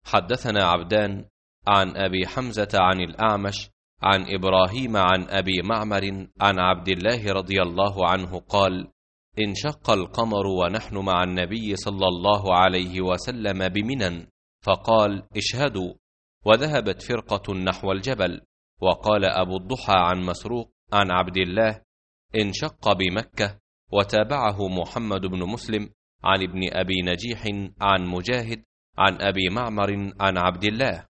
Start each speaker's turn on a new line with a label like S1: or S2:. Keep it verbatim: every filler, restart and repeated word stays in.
S1: حدثنا عبدان عن أبي حمزة عن الأعمش عن إبراهيم عن أبي معمر عن عبد الله رضي الله عنه قال: انشق القمر ونحن مع النبي صلى الله عليه وسلم بمنى، فقال: اشهدوا، وذهبت فرقة نحو الجبل. وقال أبو الضحى عن مسروق عن عبد الله: انشق بمكة. وتابعه محمد بن مسلم عن ابن أبي نجيح عن مجاهد عن أبي معمر عن عبد الله.